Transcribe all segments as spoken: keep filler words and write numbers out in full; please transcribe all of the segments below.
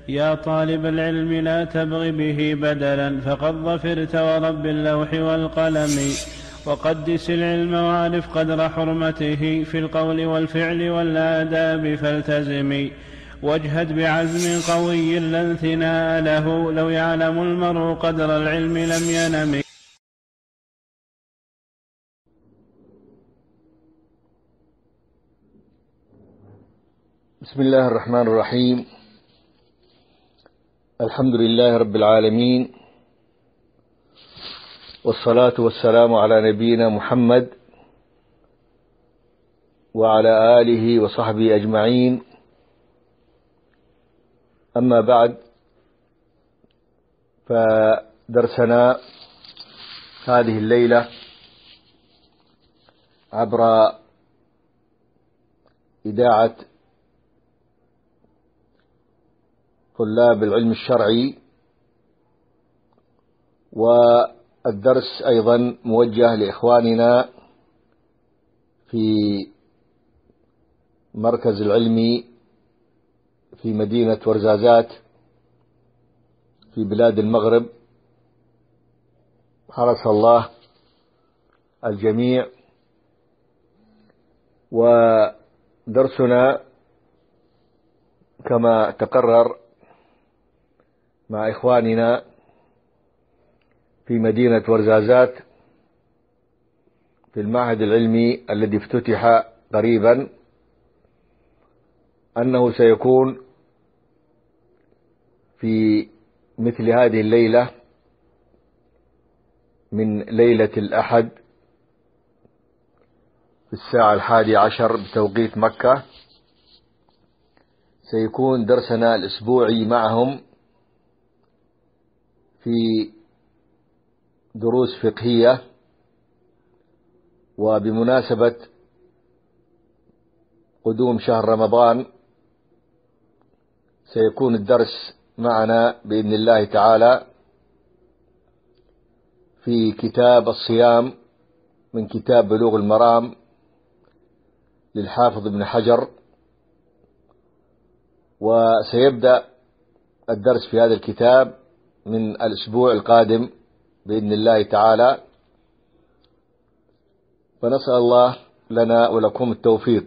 يا طالب العلم لا تبغ به بدلا فقد ظفرت ورب اللوح والقلم. وقدس العلم واعرف قدر حرمته في القول والفعل والآداب فالتزم. واجهد بعزم قوي لا انثناء له لو يعلم المرء قدر العلم لم ينم. بسم الله الرحمن الرحيم. الحمد لله رب العالمين، والصلاة والسلام على نبينا محمد وعلى آله وصحبه أجمعين. أما بعد، فدرسنا هذه الليلة عبر إذاعة طلاب العلم الشرعي، والدرس أيضا موجه لإخواننا في مركز العلمي في مدينة ورزازات في بلاد المغرب. حرس الله الجميع. ودرسنا كما تقرر مع إخواننا في مدينة ورزازات في المعهد العلمي الذي افتتح قريبا، أنه سيكون في مثل هذه الليلة من ليلة الأحد في الساعة الحادية عشر بتوقيت مكة. سيكون درسنا الأسبوعي معهم في دروس فقهية، وبمناسبة قدوم شهر رمضان سيكون الدرس معنا بإذن الله تعالى في كتاب الصيام من كتاب بلوغ المرام للحافظ ابن حجر. وسيبدأ الدرس في هذا الكتاب من الأسبوع القادم بإذن الله تعالى، فنسأل الله لنا ولكم التوفيق.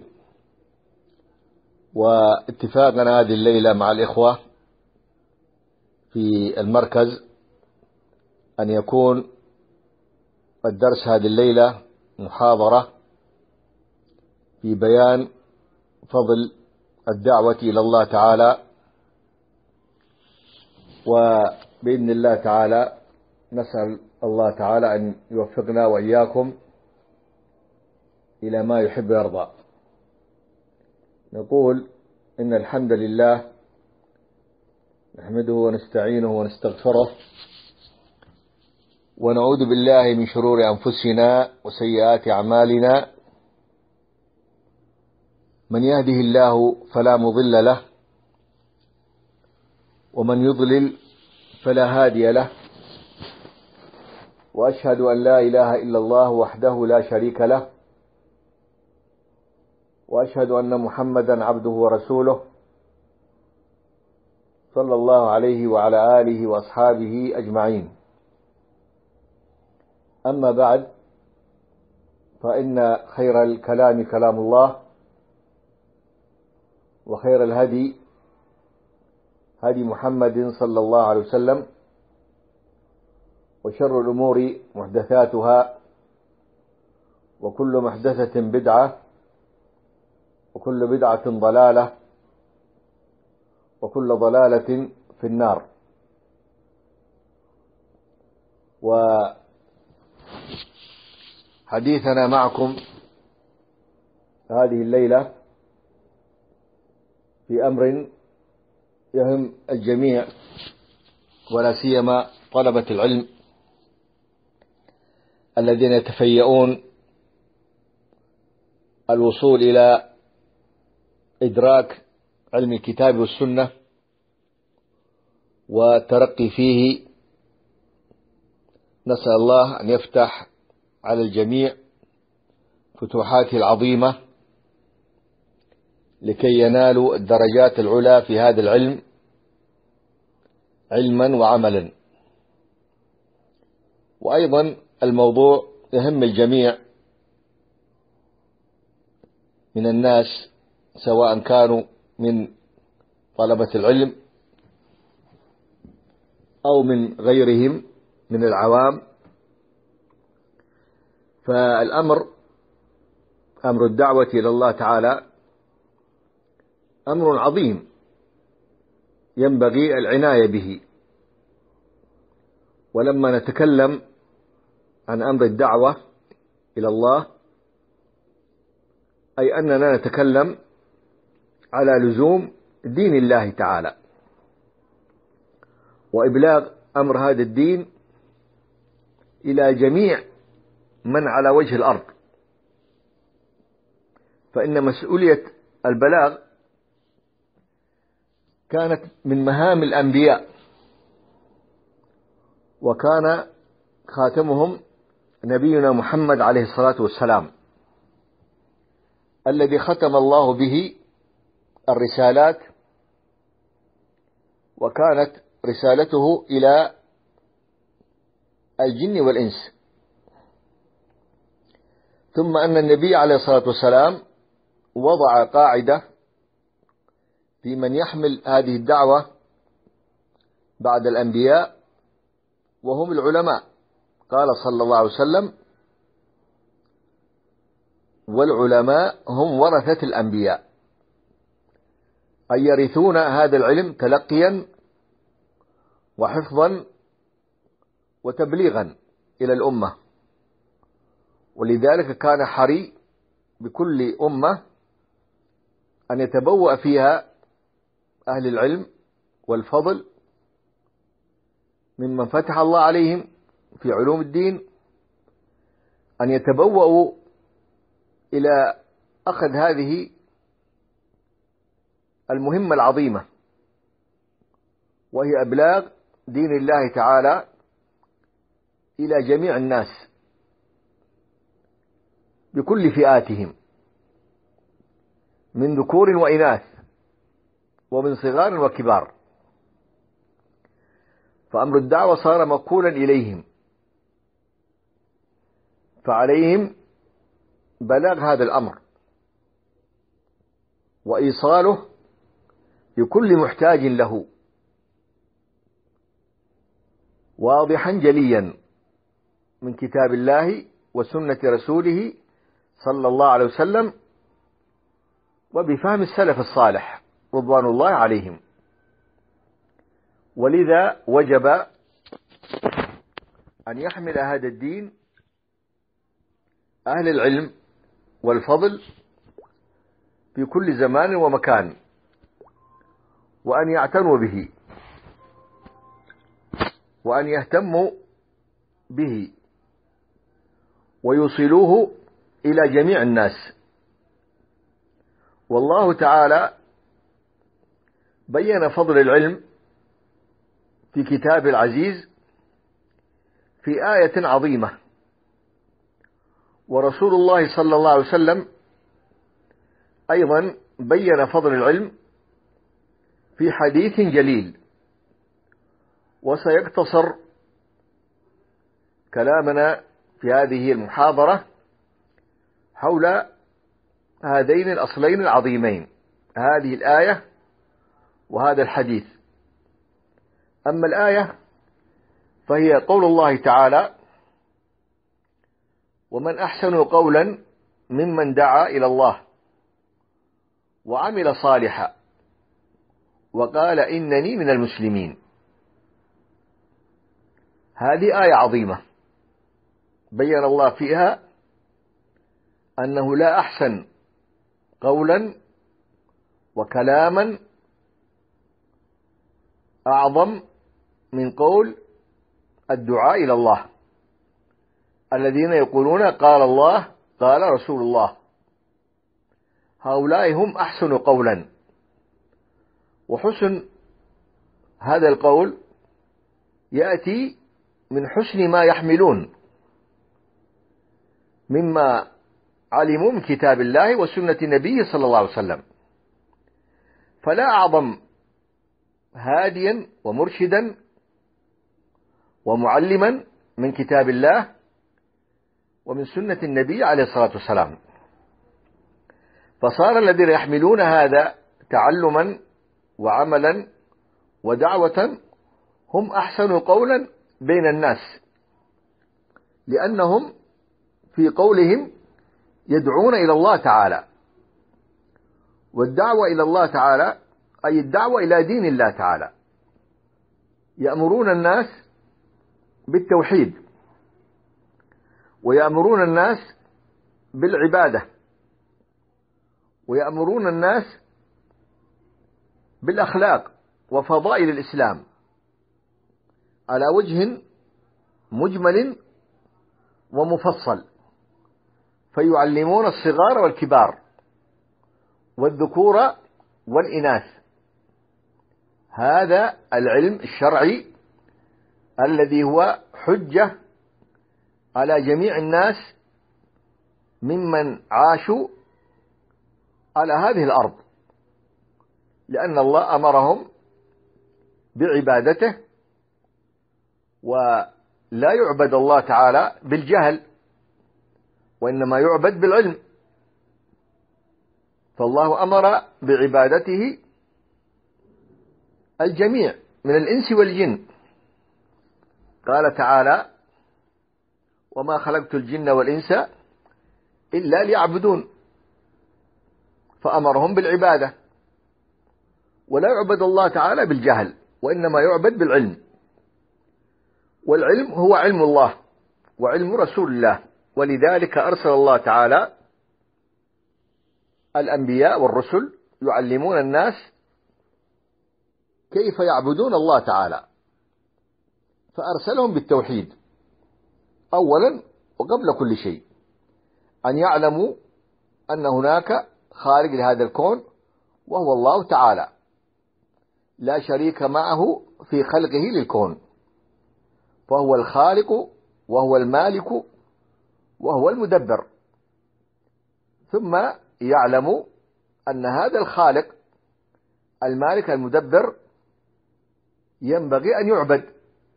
واتفاقنا هذه الليلة مع الإخوة في المركز أن يكون الدرس هذه الليلة محاضرة في بيان فضل الدعوة إلى الله تعالى، وبإذن الله تعالى نسأل الله تعالى أن يوفقنا وإياكم إلى ما يحب ويرضى. نقول إن الحمد لله نحمده ونستعينه ونستغفره، ونعوذ بالله من شرور أنفسنا وسيئات أعمالنا. من يهده الله فلا مضل له، ومن يضلل فلا هادي له. وأشهد أن لا إله إلا الله وحده لا شريك له، وأشهد أن محمدا عبده ورسوله صلى الله عليه وعلى آله وأصحابه أجمعين. أما بعد، فإن خير الكلام كلام الله، وخير الهدي هدي محمد صلى الله عليه وسلم، وشر الأمور محدثاتها، وكل محدثة بدعة، وكل بدعة ضلالة، وكل ضلالة في النار. وحديثنا معكم هذه الليلة في أمر يهم الجميع، ولا سيما طلبة العلم الذين يتفيئون الوصول إلى إدراك علم الكتاب والسنة والترقي فيه. نسأل الله أن يفتح على الجميع فتوحاته العظيمة لكي ينالوا الدرجات العلى في هذا العلم علما وعملا. وأيضا الموضوع يهم الجميع من الناس، سواء كانوا من طلبة العلم أو من غيرهم من العوام. فالأمر أمر الدعوة إلى الله تعالى أمر عظيم ينبغي العناية به. ولما نتكلم عن أمر الدعوة إلى الله أي أننا نتكلم على لزوم دين الله تعالى وإبلاغ أمر هذا الدين إلى جميع من على وجه الأرض. فإن مسؤولية البلاغ كانت من مهام الأنبياء، وكان خاتمهم نبينا محمد عليه الصلاة والسلام الذي ختم الله به الرسالات، وكانت رسالته إلى الجن والإنس. ثم أن النبي عليه الصلاة والسلام وضع قاعدة في من يحمل هذه الدعوة بعد الأنبياء وهم العلماء. قال صلى الله عليه وسلم: والعلماء هم ورثة الأنبياء، أي يرثون هذا العلم تلقيا وحفظا وتبليغا إلى الأمة. ولذلك كان حري بكل أمة أن يتبوأ فيها أهل العلم والفضل ممن فتح الله عليهم في علوم الدين، أن يتبوأوا إلى أخذ هذه المهمة العظيمة، وهي إبلاغ دين الله تعالى إلى جميع الناس بكل فئاتهم من ذكور وإناث ومن صغار وكبار. فأمر الدعوة صار مقولا إليهم، فعليهم بلاغ هذا الأمر وإيصاله لكل محتاج له واضحا جليا من كتاب الله وسنة رسوله صلى الله عليه وسلم، وبفهم السلف الصالح رضوان الله عليهم. ولذا وجب أن يحمل هذا الدين أهل العلم والفضل في كل زمان ومكان، وأن يعتنوا به وأن يهتموا به ويوصلوه إلى جميع الناس. والله تعالى بين فضل العلم في كتاب العزيز في آية عظيمة، ورسول الله صلى الله عليه وسلم أيضا بين فضل العلم في حديث جليل. وسيقتصر كلامنا في هذه المحاضرة حول هذين الأصلين العظيمين، هذه الآية وهذا الحديث. أما الآية فهي قول الله تعالى: ومن أحسن قولا ممن دعا إلى الله وعمل صالحا وقال إنني من المسلمين. هذه آية عظيمة بين الله فيها أنه لا أحسن قولا وكلاما أعظم من قول الدعاء إلى الله، الذين يقولون قال الله قال رسول الله. هؤلاء هم أحسن قولا. وحسن هذا القول يأتي من حسن ما يحملون مما علموا من كتاب الله وسنة النبي صلى الله عليه وسلم. فلا أعظم هاديا ومرشدا ومعلما من كتاب الله ومن سنة النبي عليه الصلاة والسلام. فصار الذين يحملون هذا تعلما وعملا ودعوة هم أحسن قولا بين الناس، لأنهم في قولهم يدعون إلى الله تعالى، والدعوة إلى الله تعالى أي الدعوة إلى دين الله تعالى، يأمرون الناس بالتوحيد ويأمرون الناس بالعبادة ويأمرون الناس بالأخلاق وفضائل الإسلام على وجه مجمل ومفصل، فيعلمون الصغار والكبار والذكور والإناث هذا العلم الشرعي الذي هو حجة على جميع الناس ممن عاشوا على هذه الأرض، لأن الله أمرهم بعبادته، ولا يعبد الله تعالى بالجهل، وإنما يعبد بالعلم. فالله أمر بعبادته الجميع من الإنس والجن، قال تعالى: وما خلقت الجن والإنس إلا ليعبدون، فأمرهم بالعبادة، ولا يعبد الله تعالى بالجهل، وإنما يعبد بالعلم. والعلم هو علم الله وعلم رسول الله، ولذلك أرسل الله تعالى الأنبياء والرسل يعلمون الناس كيف يعبدون الله تعالى، فأرسلهم بالتوحيد أولا وقبل كل شيء، أن يعلموا أن هناك خالق لهذا الكون وهو الله تعالى، لا شريك معه في خلقه للكون، فهو الخالق وهو المالك وهو المدبر. ثم يعلموا أن هذا الخالق المالك المدبر ينبغي أن يعبد،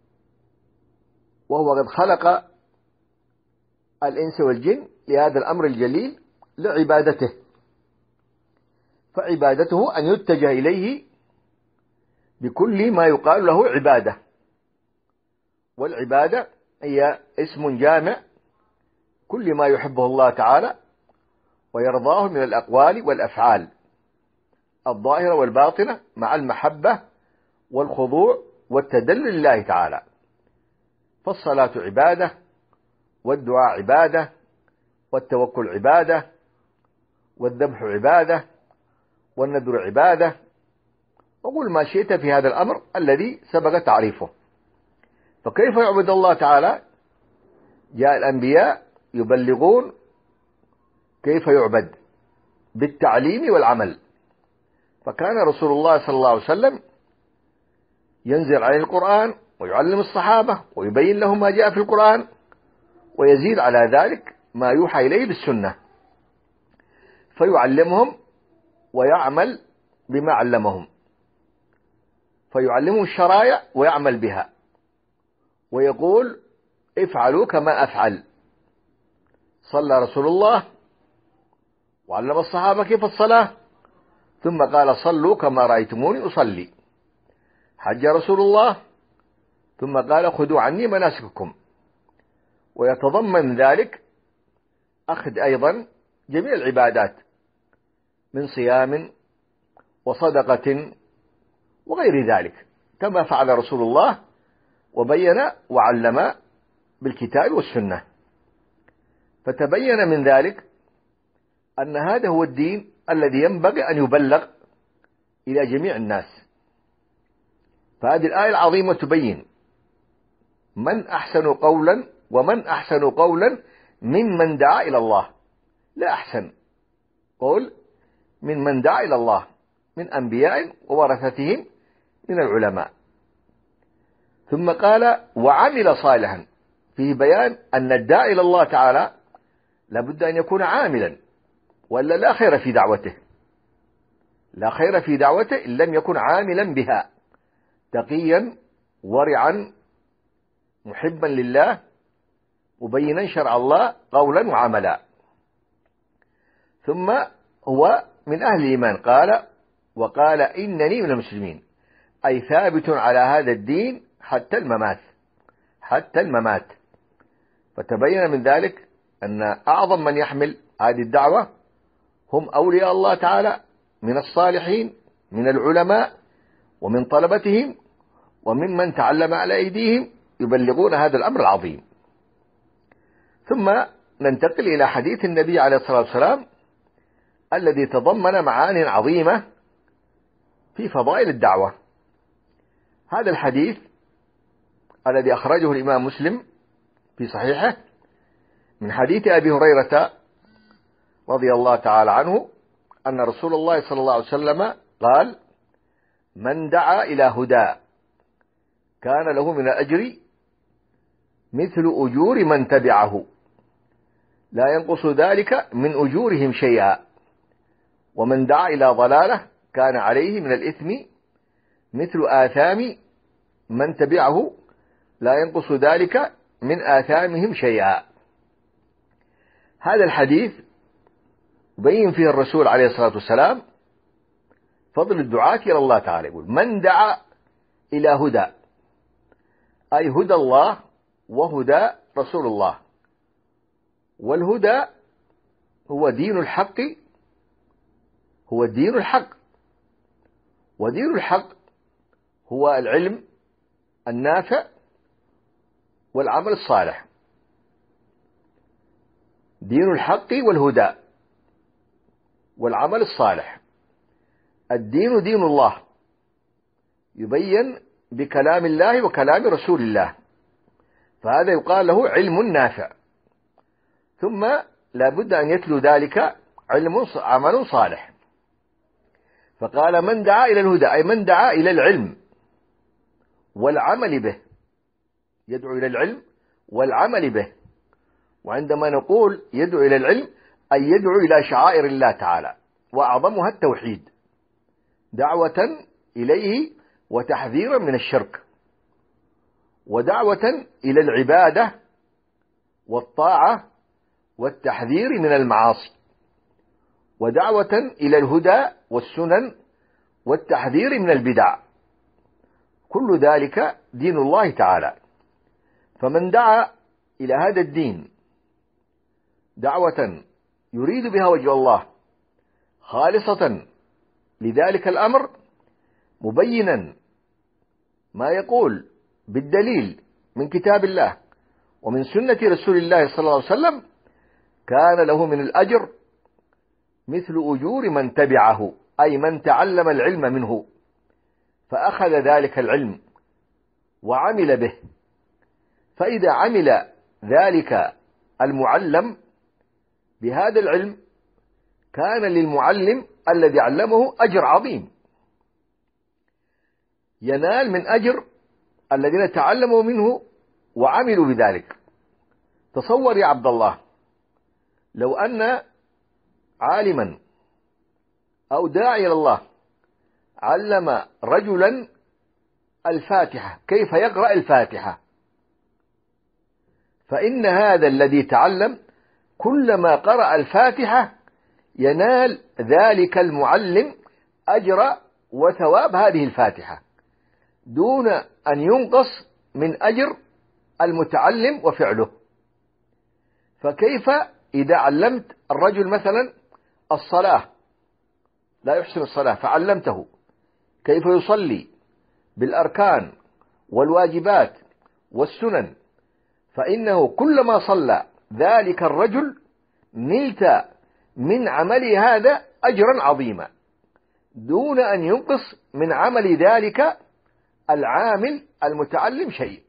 وهو قد خلق الإنس والجن لهذا الأمر الجليل لعبادته، فعبادته أن يتجه إليه بكل ما يقال له عبادة، والعبادة هي اسم جامع كل ما يحبه الله تعالى ويرضاه من الأقوال والأفعال الظاهرة والباطنة، مع المحبة والخضوع والتدلل لله تعالى. فالصلاة عبادة، والدعاء عبادة، والتوكل عبادة، والذبح عبادة، والنذر عبادة، وقل ما شئت في هذا الأمر الذي سبق تعريفه. فكيف يعبد الله تعالى؟ جاء الأنبياء يبلغون كيف يعبد بالتعليم والعمل، فكان رسول الله صلى الله عليه وسلم ينزل عليه القرآن ويعلم الصحابة ويبين لهم ما جاء في القرآن، ويزيد على ذلك ما يوحى إليه بالسنة، فيعلمهم ويعمل بما علمهم، فيعلمهم الشرائع ويعمل بها، ويقول: افعلوا كما أفعل. صلى رسول الله وعلم الصحابة كيف الصلاة، ثم قال: صلوا كما رأيتموني أصلي. حج رسول الله ثم قال: خذوا عني مناسككم. ويتضمن ذلك أخذ أيضا جميع العبادات من صيام وصدقة وغير ذلك، كما فعل رسول الله وبين وعلم بالكتاب والسنة. فتبين من ذلك أن هذا هو الدين الذي ينبغي أن يبلغ إلى جميع الناس. فهذه الآية العظيمة تبين من أحسن قولا ومن أحسن قولا ممن دعا إلى الله، لا أحسن قول من من دعا إلى الله من أنبياء وورثتهم من العلماء. ثم قال: وعمل صالحا، فيه بيان أن الداعي إلى الله تعالى لابد أن يكون عاملا، ولا لا خير في دعوته، لا خير في دعوته إن لم يكن عاملا بها، تقيا ورعا محبا لله مبينا شرع الله قولا وعملا. ثم هو من أهل الإيمان، قال وقال إنني من المسلمين، أي ثابت على هذا الدين حتى الممات حتى الممات. فتبين من ذلك أن أعظم من يحمل هذه الدعوة هم أولياء الله تعالى من الصالحين من العلماء ومن طلبتهم وممن تعلم على أيديهم يبلغون هذا الأمر العظيم. ثم ننتقل إلى حديث النبي عليه الصلاة والسلام الذي تضمن معاني عظيمة في فضائل الدعوة. هذا الحديث الذي أخرجه الإمام مسلم في صحيحه من حديث أبي هريرة رضي الله تعالى عنه أن رسول الله صلى الله عليه وسلم قال: من دعا إلى هدى كان له من الأجر مثل أجور من تبعه لا ينقص ذلك من أجورهم شيئا، ومن دعا إلى ضلالة كان عليه من الإثم مثل آثام من تبعه لا ينقص ذلك من آثامهم شيئا. هذا الحديث بين فيه الرسول عليه الصلاة والسلام فضل الدعاة إلى الله تعالى. يقول: من دعا إلى هدى، أي هدى الله وهدى رسول الله. والهدى هو دين الحق، هو الدين الحق، ودين الحق هو العلم النافع والعمل الصالح. دين الحق والهدى والعمل الصالح. الدين دين الله يبين بكلام الله وكلام رسول الله، فهذا يقال له علم نافع. ثم لا بد أن يتلو ذلك علم عمل صالح. فقال: من دعا إلى الهدى، أي من دعا إلى العلم والعمل به. يدعو إلى العلم والعمل به. وعندما نقول يدعو إلى العلم أي يدعو إلى شعائر الله تعالى، وأعظمها التوحيد، دعوة إليه وتحذيرا من الشرك، ودعوة إلى العبادة والطاعة والتحذير من المعاصي، ودعوة إلى الهدى والسنن والتحذير من البدع. كل ذلك دين الله تعالى. فمن دعا إلى هذا الدين دعوة يريد بها وجه الله خالصة لذلك الأمر، مبينا ما يقول بالدليل من كتاب الله ومن سنة رسول الله صلى الله عليه وسلم، كان له من الأجر مثل أجور من تبعه، أي من تعلم العلم منه فأخذ ذلك العلم وعمل به. فإذا عمل ذلك المعلم بهذا العلم كان للمعلم الذي علمه أجر عظيم، ينال من أجر الذين تعلموا منه وعملوا بذلك. تصور يا عبد الله لو أن عالما أو داعي إلى الله علم رجلا الفاتحة كيف يقرأ الفاتحة، فإن هذا الذي تعلم كلما قرأ الفاتحة ينال ذلك المعلم أجر وثواب هذه الفاتحة دون أن ينقص من أجر المتعلم وفعله. فكيف إذا علمت الرجل مثلا الصلاة لا يحسن الصلاة فعلمته كيف يصلي بالأركان والواجبات والسنن، فإنه كلما صلى ذلك الرجل نلت من عمل هذا أجرا عظيما دون أن ينقص من عمل ذلك العامل المتعلم شيء.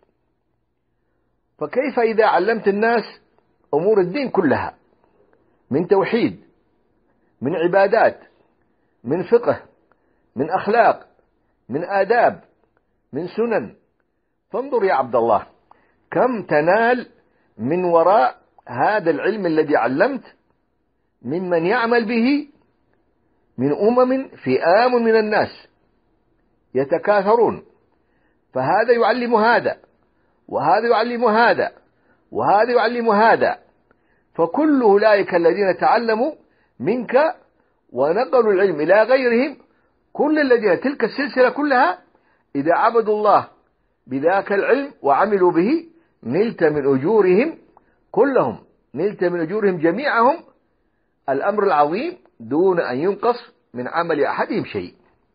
فكيف إذا علمت الناس أمور الدين كلها من توحيد، من عبادات، من فقه، من أخلاق، من آداب، من سنن. فانظر يا عبد الله كم تنال من وراء هذا العلم الذي علمت ممن يعمل به من أمم فئام من الناس يتكاثرون فهذا يعلم هذا، وهذا يعلم هذا، وهذا يعلم هذا، فكل أولئك الذين تعلموا منك ونقلوا العلم إلى غيرهم، كل الذين تلك السلسلة كلها إذا عبدوا الله بذاك العلم وعملوا به نلت من أجورهم كلهم، نلت من أجورهم جميعهم الأمر العظيم دون أن ينقص من عمل أحدهم شيء.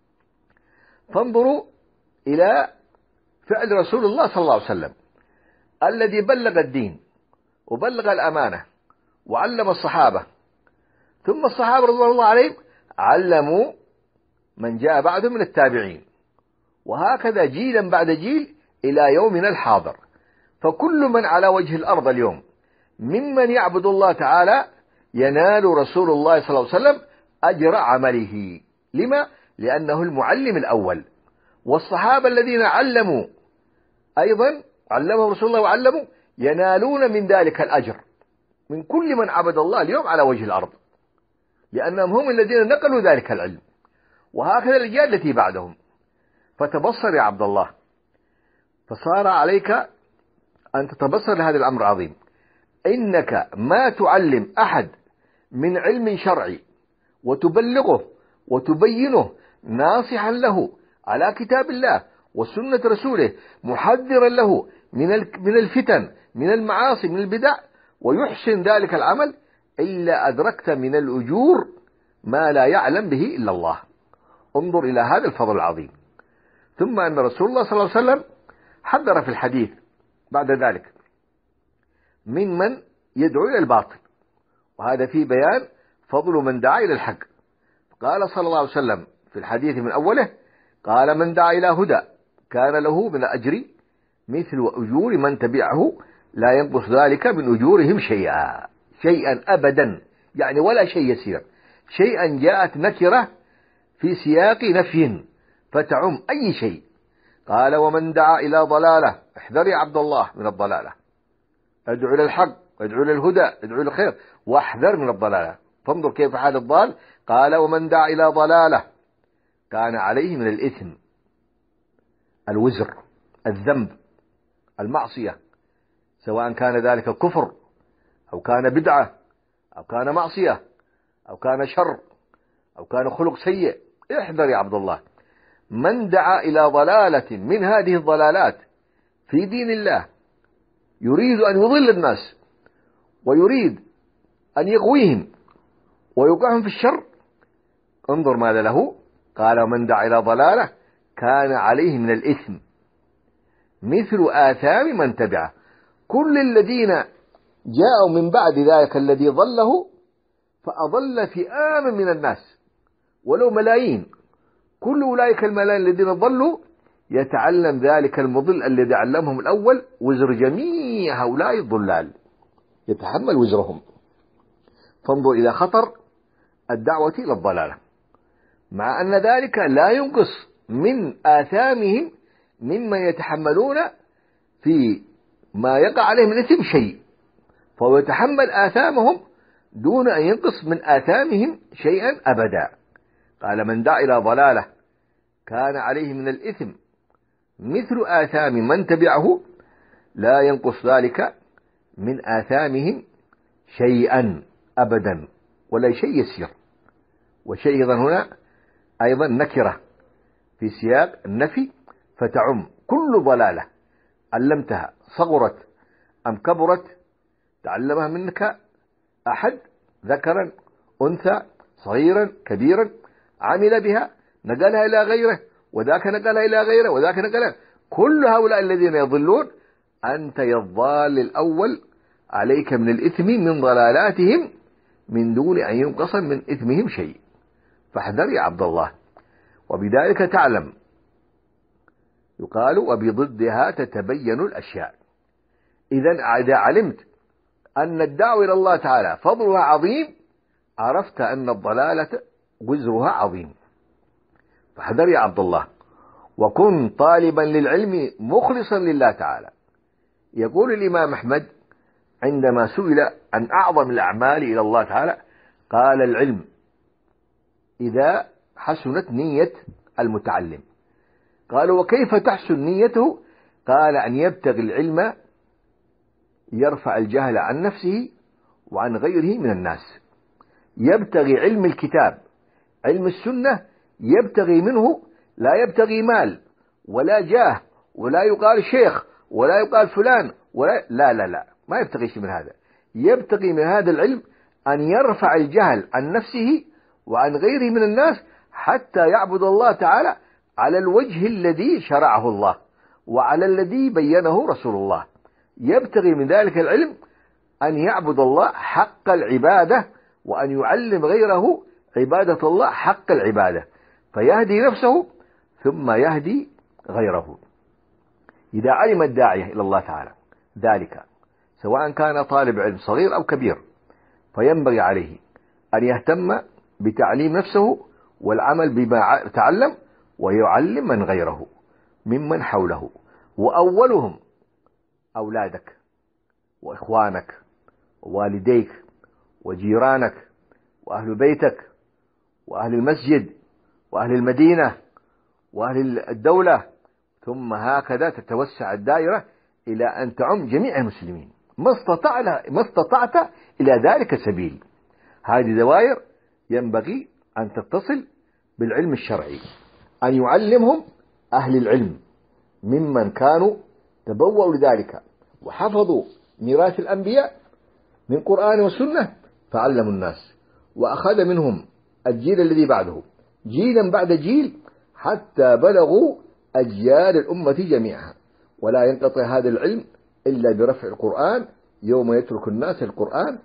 فانظروا إلى فعل رسول الله صلى الله عليه وسلم الذي بلغ الدين وبلغ الأمانة وعلم الصحابة، ثم الصحابة رضوان الله عليهم علموا من جاء بعدهم من التابعين، وهكذا جيلا بعد جيل إلى يومنا الحاضر. فكل من على وجه الأرض اليوم ممن يعبد الله تعالى ينال رسول الله صلى الله عليه وسلم أجر عمله. لما؟ لأنه المعلم الأول، والصحابة الذين علموا أيضا علمهم رسول الله وعلموا ينالون من ذلك الأجر من كل من عبد الله اليوم على وجه الأرض، لأنهم هم الذين نقلوا ذلك العلم، وهكذا الأجيال التي بعدهم. فتبصر يا عبد الله، فصار عليك أن تتبصر لهذا الأمر العظيم، إنك ما تعلم أحد من علم شرعي وتبلغه وتبينه ناصحا له على كتاب الله وسنة رسوله، محذرا له من الفتن من المعاصي من البدع، ويحسن ذلك العمل، إلا أدركت من الأجور ما لا يعلم به إلا الله. انظر إلى هذا الفضل العظيم. ثم أن رسول الله صلى الله عليه وسلم حذر في الحديث بعد ذلك ممن يدعو إلى الباطل، وهذا فيه بيان فضل من دعا إلى الحق. قال صلى الله عليه وسلم في الحديث من أوله، قال: من دعا إلى هدى كان له من الأجر مثل أجور من تبعه لا ينقص ذلك من أجورهم شيئا، شيئا أبدا، يعني ولا شيء يسير، شيئا جاءت نكرة في سياق نفي فتعم أي شيء. قال: ومن دعا إلى ضلالة، احذر يا عبد الله من الضلالة، ادعو إلى الحق، ادعو إلى الهدى، ادعو إلى الخير، واحذر من الضلالة. فانظر كيف حال الضال. قال: ومن دعا إلى ضلالة كان عليه من الإثم، الوزر، الذنب، المعصية، سواء كان ذلك كفر أو كان بدعة أو كان معصية أو كان شر أو كان خلق سيء. احذر يا عبد الله. من دعا إلى ضلالة من هذه الضلالات في دين الله يريد أن يضل الناس ويريد أن يغويهم ويوقعهم في الشر، انظر ماذا له. قال: ومن دعا إلى ضلالة كان عليه من الإثم مثل آثام من تبعه. كل الذين جاءوا من بعد ذلك الذي ضله فأضل فئام من الناس ولو ملايين، كل أولئك الملايين الذين ضلوا يتعلم ذلك المضل الذي علمهم الأول وزر جميع هؤلاء الضلال، يتحمل وزرهم. فانظر إلى خطر الدعوة إلى الضلالة، مع أن ذلك لا ينقص من آثامهم ممن يتحملون في ما يقع عليهم من إثم شيء، فهو يتحمل آثامهم دون أن ينقص من آثامهم شيئا أبدا. قال: من دعا إلى ضلالة كان عليه من الإثم مثل آثام من تبعه لا ينقص ذلك من آثامهم شيئا أبدا، ولا شيء يسير. وشيء أيضا هنا أيضا نكرة في سياق النفي فتعم كل ضلالة علمتها صغرت أم كبرت، تعلمها منك أحد ذكرا أنثى صغيرا كبيرا، عمل بها نقلها إلى غيره، وذاك نقلها إلى غيره، وذاك نقلها، كل هؤلاء الذين يضلون أنت يا الضال الأول عليك من الإثم من ضلالاتهم من دون أن ينقص من إثمهم شيء. فاحذر يا عبد الله. وبذلك تعلم، يقال: وبضدها تتبين الأشياء. إذا إذا علمت أن الدعوة إلى الله تعالى فضلها عظيم، عرفت أن الضلالة وزرها عظيم. فاحذر يا عبد الله، وكن طالبا للعلم مخلصا لله تعالى. يقول الإمام أحمد عندما سئل عن أعظم الأعمال إلى الله تعالى قال: العلم إذا حسنت نية المتعلم. قالوا وكيف تحسن نيته؟ قال أن يبتغي العلم يرفع الجهل عن نفسه وعن غيره من الناس، يبتغي علم الكتاب علم السنة، يبتغي منه لا يبتغي مال ولا جاه ولا يقال شيخ ولا يقال فلان ولا لا لا لا ما يبتغي شيء من هذا، يبتغي من هذا العلم أن يرفع الجهل عن نفسه وعن غيره من الناس حتى يعبد الله تعالى على الوجه الذي شرعه الله وعلى الذي بينه رسول الله. يبتغي من ذلك العلم أن يعبد الله حق العبادة وأن يعلم غيره عبادة الله حق العبادة، فيهدي نفسه ثم يهدي غيره. إذا علم الداعية إلى الله تعالى ذلك سواء كان طالب علم صغير أو كبير، فينبغي عليه أن يهتم بتعليم نفسه والعمل بما تعلم ويعلم من غيره ممن حوله، وأولهم أولادك وإخوانك ووالديك وجيرانك وأهل بيتك وأهل المسجد وأهل المدينة وأهل الدولة، ثم هكذا تتوسع الدائرة إلى أن تعم جميع المسلمين ما استطعت ما استطعت إلى ذلك سبيل. هذه دوائر ينبغي أن تتصل بالعلم الشرعي، أن يعلمهم أهل العلم ممن كانوا تبوأوا لذلك وحفظوا ميراث الأنبياء من قرآن وسنة فعلموا الناس، وأخذ منهم الجيل الذي بعده جيلا بعد جيل حتى بلغوا أجيال الأمة جميعها. ولا ينقطع هذا العلم إلا برفع القرآن يوم يترك الناس القرآن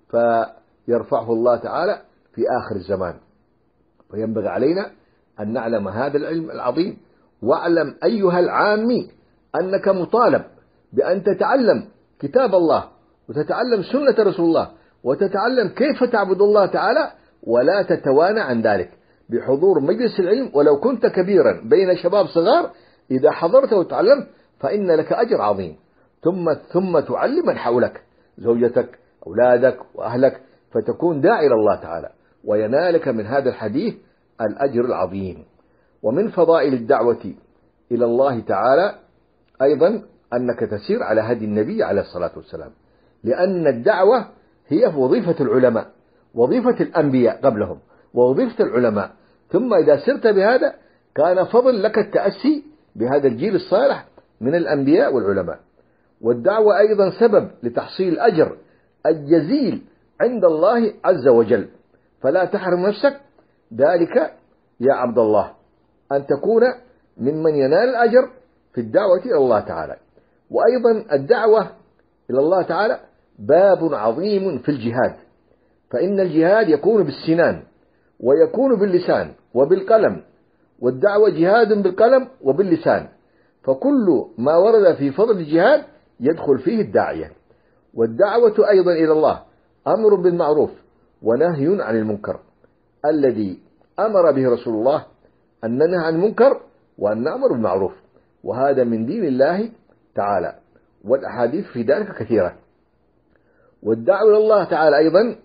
فيرفعه الله تعالى في آخر الزمان. وينبغي علينا أن نعلم هذا العلم العظيم. واعلم أيها العامي أنك مطالب بأن تتعلم كتاب الله وتتعلم سنة رسول الله وتتعلم كيف تعبد الله تعالى، ولا تتوانى عن ذلك بحضور مجلس العلم ولو كنت كبيرا بين شباب صغار. إذا حضرت وتعلمت فإن لك أجر عظيم. ثم ثم تعلم من حولك زوجتك أولادك وأهلك فتكون داعي إلى الله تعالى وينالك من هذا الحديث الأجر العظيم. ومن فضائل الدعوة إلى الله تعالى أيضا أنك تسير على هدي النبي عليه الصلاة والسلام، لأن الدعوة هي وظيفة العلماء وظيفة الأنبياء قبلهم ووظيفة العلماء. ثم إذا سرت بهذا كان فضل لك التأسي بهذا الجيل الصالح من الأنبياء والعلماء. والدعوة أيضا سبب لتحصيل الأجر الجزيل عند الله عز وجل، فلا تحرم نفسك ذلك يا عبد الله أن تكون ممن ينال الأجر في الدعوة إلى الله تعالى. وأيضا الدعوة إلى الله تعالى باب عظيم في الجهاد، فإن الجهاد يكون بالسنان ويكون باللسان وبالقلم، والدعوة جهاد بالقلم وباللسان، فكل ما ورد في فضل الجهاد يدخل فيه الداعية. والدعوة أيضا إلى الله أمر بالمعروف ونهي عن المنكر الذي أمر به رسول الله أن ننهى عن المنكر وأن نأمر بالمعروف، وهذا من دين الله تعالى، والأحاديث في ذلك كثيرة. والدعوة إلى الله تعالى أيضا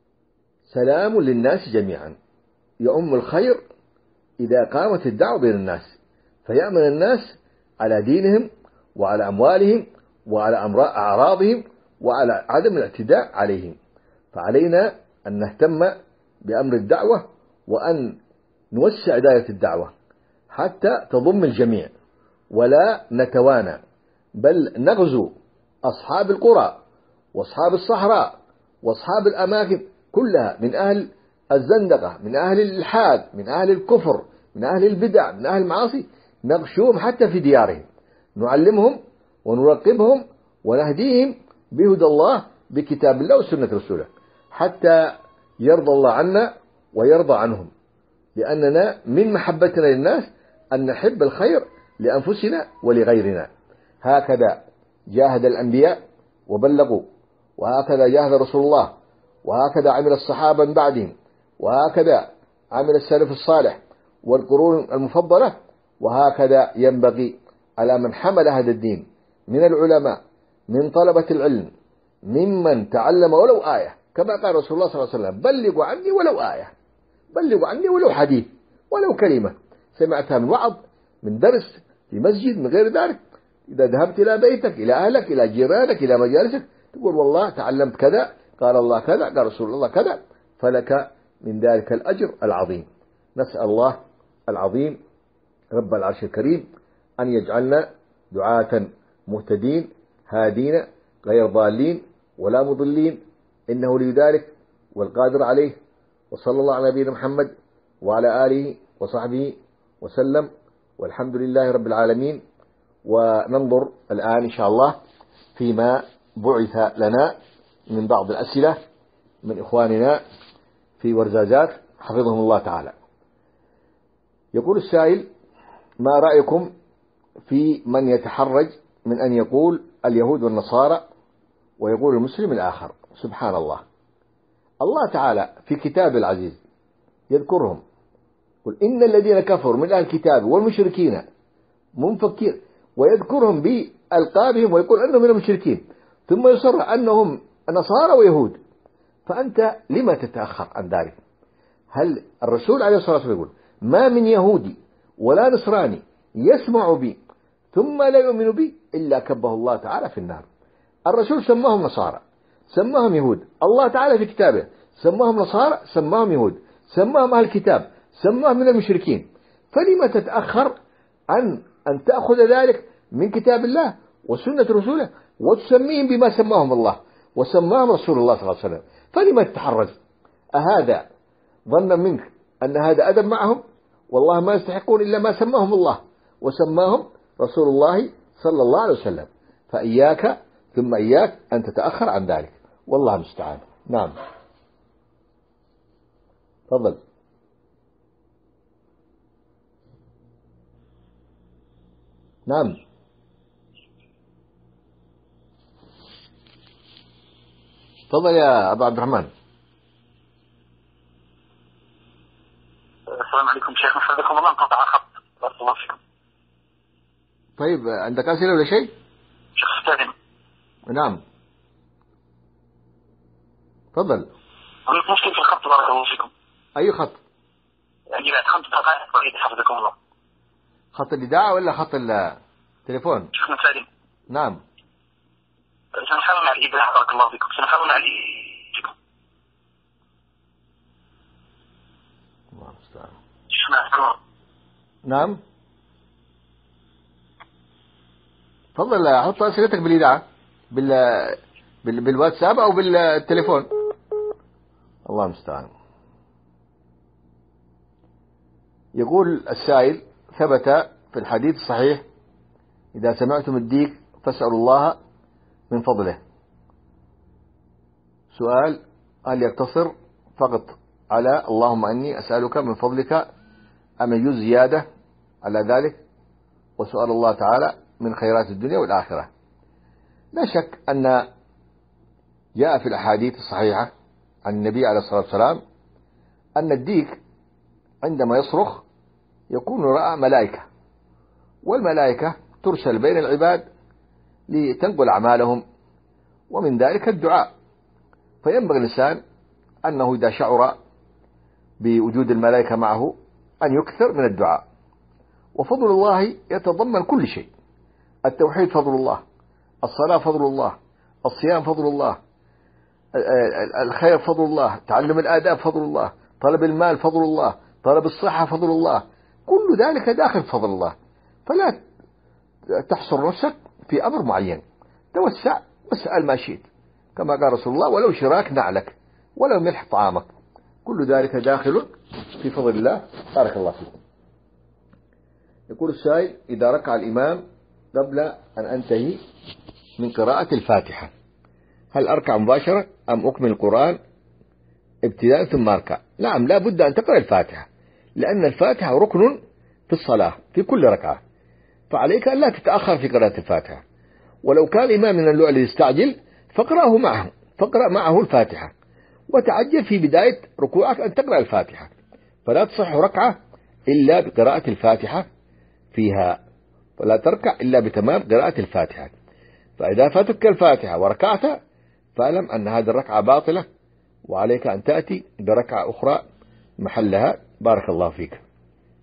سلام للناس جميعا، يؤم الخير إذا قامت الدعوة بين الناس فيأمن الناس على دينهم وعلى أموالهم وعلى أعراضهم وعلى عدم الاعتداء عليهم. فعلينا أن نهتم بأمر الدعوة وأن نوسع دائرة الدعوة حتى تضم الجميع، ولا نتوانى، بل نغزو أصحاب القرى وأصحاب الصحراء وأصحاب الأماكن كلها من أهل الزندقة، من أهل الإلحاد، من أهل الكفر، من أهل البدع، من أهل المعاصي، نغشوهم حتى في ديارهم، نعلمهم ونرقبهم ونهديهم بهدى الله بكتاب الله وسنة رسوله حتى يرضى الله عنا ويرضى عنهم، لأننا من محبتنا للناس أن نحب الخير لأنفسنا ولغيرنا. هكذا جاهد الأنبياء وبلغوا، وهكذا جاهد رسول الله، وهكذا عمل الصحابة من بعدهم، وهكذا عمل السلف الصالح والقرون المفضلة، وهكذا ينبغي على من حمل هذا الدين من العلماء، من طلبة العلم، ممن تعلم ولو آية، كما قال رسول الله صلى الله عليه وسلم: بلغوا عني ولو آية، بلغوا عني ولو حديث ولو كلمة سمعتها من وعظ من درس في مسجد من غير ذلك. إذا ذهبت إلى بيتك إلى أهلك إلى جيرانك إلى مجالسك تقول والله تعلمت كذا، قال الله كذا، قال رسول الله كذا، فلك من ذلك الأجر العظيم. نسأل الله العظيم رب العرش الكريم أن يجعلنا دعاة مهتدين هادين غير ضالين ولا مضلين، إنه لي ذلك والقادر عليه. وصلى الله على نبينا محمد وعلى آله وصحبه وسلم، والحمد لله رب العالمين. وننظر الآن إن شاء الله فيما بعث لنا من بعض الأسئلة من إخواننا في ورزازات حفظهم الله تعالى. يقول السائل: ما رأيكم في من يتحرج من أن يقول اليهود والنصارى ويقول المسلم الآخر؟ سبحان الله. الله تعالى في كتاب العزيز يذكرهم، قل إن الذين كفروا من أهل الكتاب والمشركين منفكين، ويذكرهم بألقابهم ويقول أنهم من المشركين، ثم يصر أنهم نصارى ويهود. فأنت لما تتأخر عن ذلك؟ هل الرسول عليه الصلاة والسلام يقول: ما من يهودي ولا نصراني يسمع بي ثم لا يؤمن بي إلا كبه الله تعالى في النار. الرسول سماهم نصارى، سماهم يهود. الله تعالى في كتابه سماهم نصارى، سماهم يهود، سماهم أهل الكتاب، سماهم من المشركين. فلما تتأخر عن أن تأخذ ذلك من كتاب الله وسنة رسوله وتسميهم بما سماهم الله وسماهم رسول الله صلى الله عليه وسلم؟ فلما تتحرج؟ أهذا ظنا منك أن هذا أدب معهم؟ والله ما يستحقون إلا ما سماهم الله وسماهم رسول الله صلى الله عليه وسلم. فإياك ثم إياك أن تتأخر عن ذلك، والله المستعان. نعم، تفضل. نعم، تفضل يا أبو عبد الرحمن. السلام عليكم شيخنا، حفظكم الله. انقطع الخط، بارك الله فيكم. طيب، عندك أسئلة ولا شيء؟ شيخ استاذن. نعم، تفضل. عندك مشكلة في الخط، بارك الله فيكم. أي خط؟ يعني بعد خمس دقائق بعيد، حفظكم الله. خط الإذاعة ولا خط التليفون؟ شيخنا سالم. نعم. سنحاول مع الإذاعة، بارك الله فيكم. سنحاول مع الإذاعة. الله المستعان. شيخنا. نعم، تفضل. حط أسئلتك بالإذاعة بال... بال... بالواتساب أو بالتليفون. الله المستعان. يقول السائل: ثبت في الحديث الصحيح: إذا سمعتم الديك فاسألوا الله من فضله. سؤال: هل يقتصر فقط على اللهم أني أسألك من فضلك أم يجوز زيادة على ذلك وسؤال الله تعالى من خيرات الدنيا والآخرة؟ لا شك أن جاء في الأحاديث الصحيحة عن النبي عليه الصلاة والسلام أن الديك عندما يصرخ يكون رأى ملائكة، والملائكة ترسل بين العباد لتنقل أعمالهم، ومن ذلك الدعاء. فينبغي الإنسان أنه إذا شعر بوجود الملائكة معه أن يكثر من الدعاء. وفضل الله يتضمن كل شيء: التوحيد فضل الله، الصلاة فضل الله، الصيام فضل الله، الخير فضل الله، تعلم الآداب فضل الله، طلب المال فضل الله، طلب الصحة فضل الله، كل ذلك داخل فضل الله. فلا تحصر نفسك في أمر معين، توسع واسأل ما شئت، كما قال رسول الله: ولو شراك نعلك ولو ملح طعامك، كل ذلك داخل في فضل الله. بارك الله فيكم. يقول السائل: إذا ركع الإمام قبل أن أنتهي من قراءة الفاتحة هل أركع مباشرة أم أكمل القرآن ابتداء ثم أركع؟ نعم، لا بد أن تقرأ الفاتحة، لأن الفاتحة ركن في الصلاة في كل ركعة، فعليك أن لا تتأخر في قراءة الفاتحة. ولو كان الإمام من النوع الذي يستعجل فاقرأه معه، فاقرأ معه الفاتحة، وتعجل في بداية ركوعك أن تقرأ الفاتحة، فلا تصح ركعة إلا بقراءة الفاتحة فيها، فلا تركع إلا بتمام قراءة الفاتحة. فإذا فاتك الفاتحة وركعت فاعلم أن هذه الركعة باطلة، وعليك أن تأتي بركعة أخرى محلها. بارك الله فيك.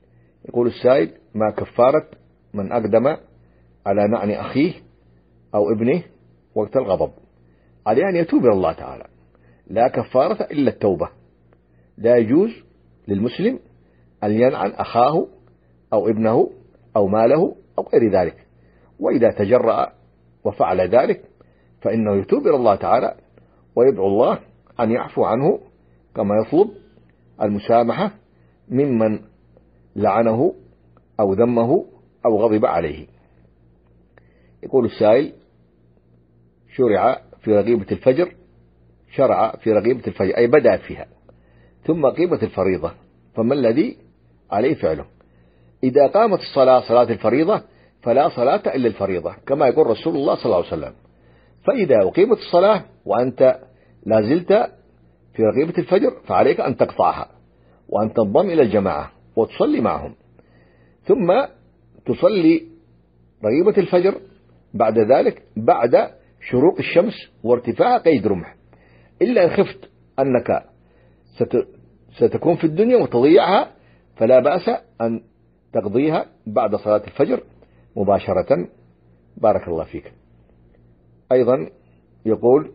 يقول السائل: ما كفارة من أقدم على نعن أخيه أو ابنه وقت الغضب؟ عليه أن يتوب إلى الله تعالى، لا كفارة إلا التوبة. لا يجوز للمسلم أن ينعن أخاه أو ابنه أو ماله أو غير ذلك، وإذا تجرأ وفعل ذلك فإنه يتوب إلى الله تعالى ويدعو الله أن يعفو عنه، كما يطلب المسامحة ممن لعنه أو ذمه أو غضب عليه. يقول السائل: شرع في رغيبة الفجر شرع في رغيبة الفجر أي بدأ فيها، ثم قيمة الفريضة، فما الذي عليه فعله؟ إذا قامت الصلاة صلاة الفريضة فلا صلاة إلا الفريضة، كما يقول رسول الله صلى الله عليه وسلم. فإذا أقيمت الصلاة وأنت لازلت في رغيبة الفجر فعليك أن تقطعها وأن تنضم إلى الجماعة وتصلي معهم، ثم تصلي رغيبة الفجر بعد ذلك بعد شروق الشمس وارتفاع قيد رمح، إلا إن خفت أنك ستكون في الدنيا وتضيعها فلا بأس أن تقضيها بعد صلاة الفجر مباشرة. بارك الله فيك. أيضا يقول: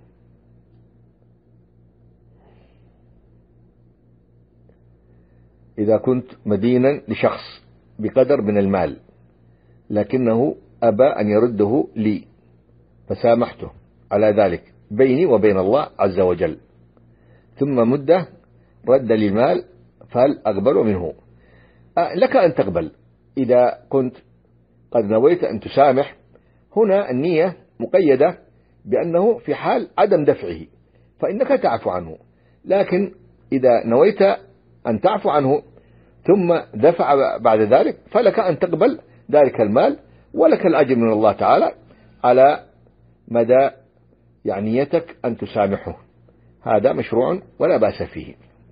إذا كنت مدينا لشخص بقدر من المال لكنه أبى أن يرده لي فسامحته على ذلك بيني وبين الله عز وجل، ثم مدة رد لي المال، فهل أقبل منه؟ أه لك أن تقبل إذا كنت قد نويت أن تسامح. هنا النية مقيدة بأنه في حال عدم دفعه فإنك تعفو عنه، لكن إذا نويت أن تعفو عنه ثم دفع بعد ذلك فلك أن تقبل ذلك المال، ولك الأجر من الله تعالى على مدى يعنيتك أن تسامحه. هذا مشروع ولا بأس فيه.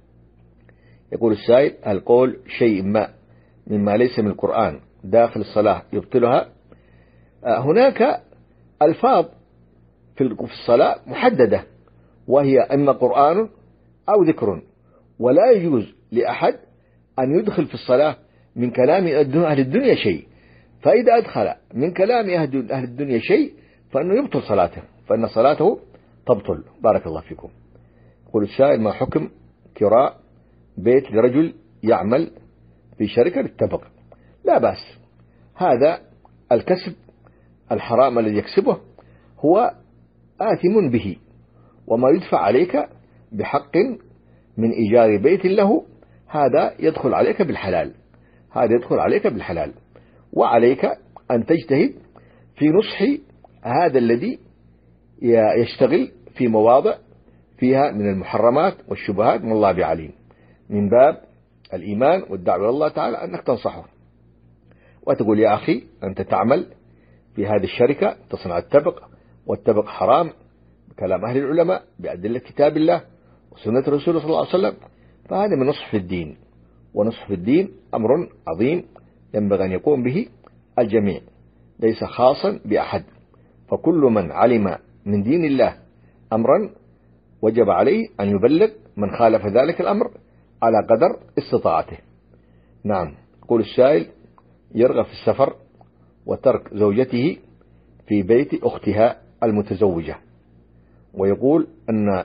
يقول السائل: هل قول شيء ما مما ليس من القرآن داخل الصلاة يبطلها؟ هناك ألفاظ في الصلاة محددة، وهي إما قرآن أو ذكر، ولا يجوز لأحد أن يدخل في الصلاة من كلام أهل الدنيا شيء، فإذا أدخل من كلام أهل الدنيا شيء فإنه يبطل صلاته، فإن صلاته تبطل. بارك الله فيكم. يقول السائل: ما حكم كراء بيت لرجل يعمل في شركة للتبغ؟ لا بأس، هذا الكسب الحرام الذي يكسبه هو آثم به، وما يدفع عليك بحق من إيجار بيت له هذا يدخل عليك بالحلال، هذا يدخل عليك بالحلال، وعليك أن تجتهد في نصح هذا الذي يشتغل في مواضع فيها من المحرمات والشبهات من الله بعليم، من باب الإيمان والدعوة إلى الله تعالى أنك تنصحه وتقول: يا أخي أنت تعمل في هذه الشركة تصنع التبغ، والتبغ حرام بكلام أهل العلماء بأدلة كتاب الله وسنة رسوله صلى الله عليه وسلم، فهذا من نصح في الدين، ونصح في الدين أمر عظيم ينبغي أن يقوم به الجميع، ليس خاصا بأحد، فكل من علم من دين الله أمرا وجب عليه أن يبلغ من خالف ذلك الأمر على قدر استطاعته. نعم. يقول السائل: يرغب في السفر وترك زوجته في بيت أختها المتزوجة، ويقول أن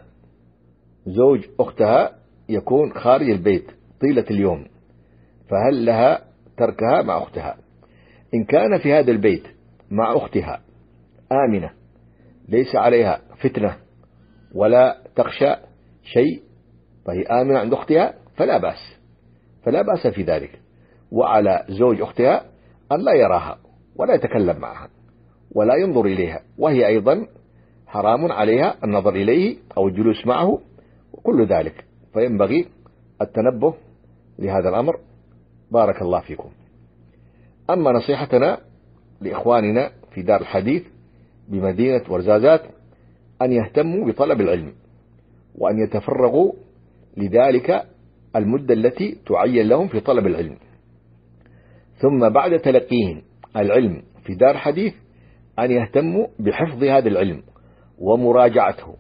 زوج أختها يكون خارج البيت طيلة اليوم، فهل لها تركها مع أختها؟ إن كان في هذا البيت مع أختها آمنة ليس عليها فتنة ولا تخشى شيء، فهي آمنة عند أختها فلا بأس، فلا بأس في ذلك. وعلى زوج أختها أن لا يراها ولا يتكلم معها ولا ينظر إليها، وهي أيضا حرام عليها النظر إليه أو الجلوس معه وكل ذلك، فينبغي التنبه لهذا الأمر. بارك الله فيكم. أما نصيحتنا لإخواننا في دار الحديث بمدينة ورزازات أن يهتموا بطلب العلم، وأن يتفرغوا لذلك المدة التي تعين لهم في طلب العلم، ثم بعد تلقيهم العلم في دار الحديث أن يهتموا بحفظ هذا العلم ومراجعته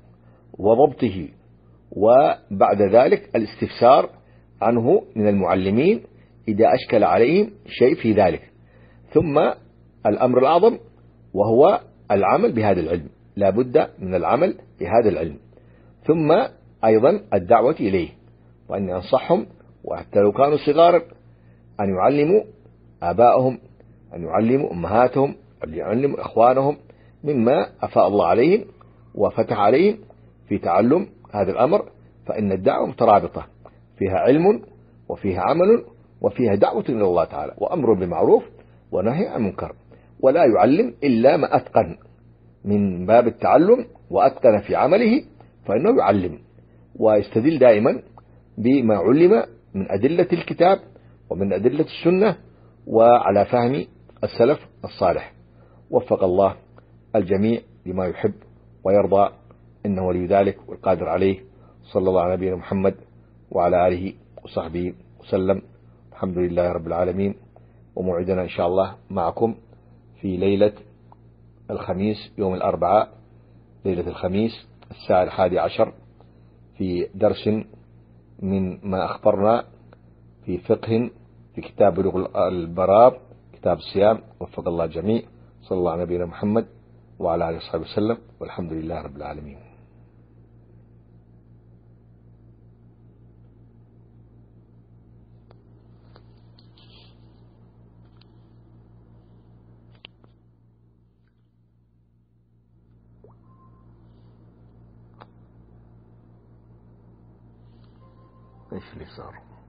وضبطه، وبعد ذلك الاستفسار عنه من المعلمين إذا أشكل عليهم شيء في ذلك. ثم الأمر الأعظم وهو العمل بهذا العلم، لا بد من العمل بهذا العلم. ثم أيضا الدعوة إليه، وأن أنصحهم وحتى لو كانوا صغارا أن يعلموا آبائهم، أن يعلموا أمهاتهم، أن يعلموا إخوانهم مما أفاء الله عليهم وفتح عليهم في تعلم هذا الأمر. فإن الدعوة مترابطة، فيها علم وفيها عمل وفيها دعوة إلى الله تعالى وأمر بالمعروف ونهي عن المنكر. ولا يعلم إلا ما أتقن من باب التعلم وأتقن في عمله فإنه يعلم، ويستدل دائما بما علم من أدلة الكتاب ومن أدلة السنة وعلى فهم السلف الصالح. وفق الله الجميع لما يحب ويرضى، إنه ولي ذلك والقادر عليه. صلى الله على نبينا محمد وعلى آله وصحبه وسلم. الحمد لله رب العالمين. وموعدنا إن شاء الله معكم في ليلة الخميس يوم الأربعاء، ليلة الخميس الساعة الحادي عشر، في درس من ما أخبرنا في فقه في كتاب بلوغ البراب كتاب الصيام. وفق الله الجميع. صلى الله على نبينا محمد وعلى آله وصحبه وسلم، والحمد لله رب العالمين. ايش اللي صار؟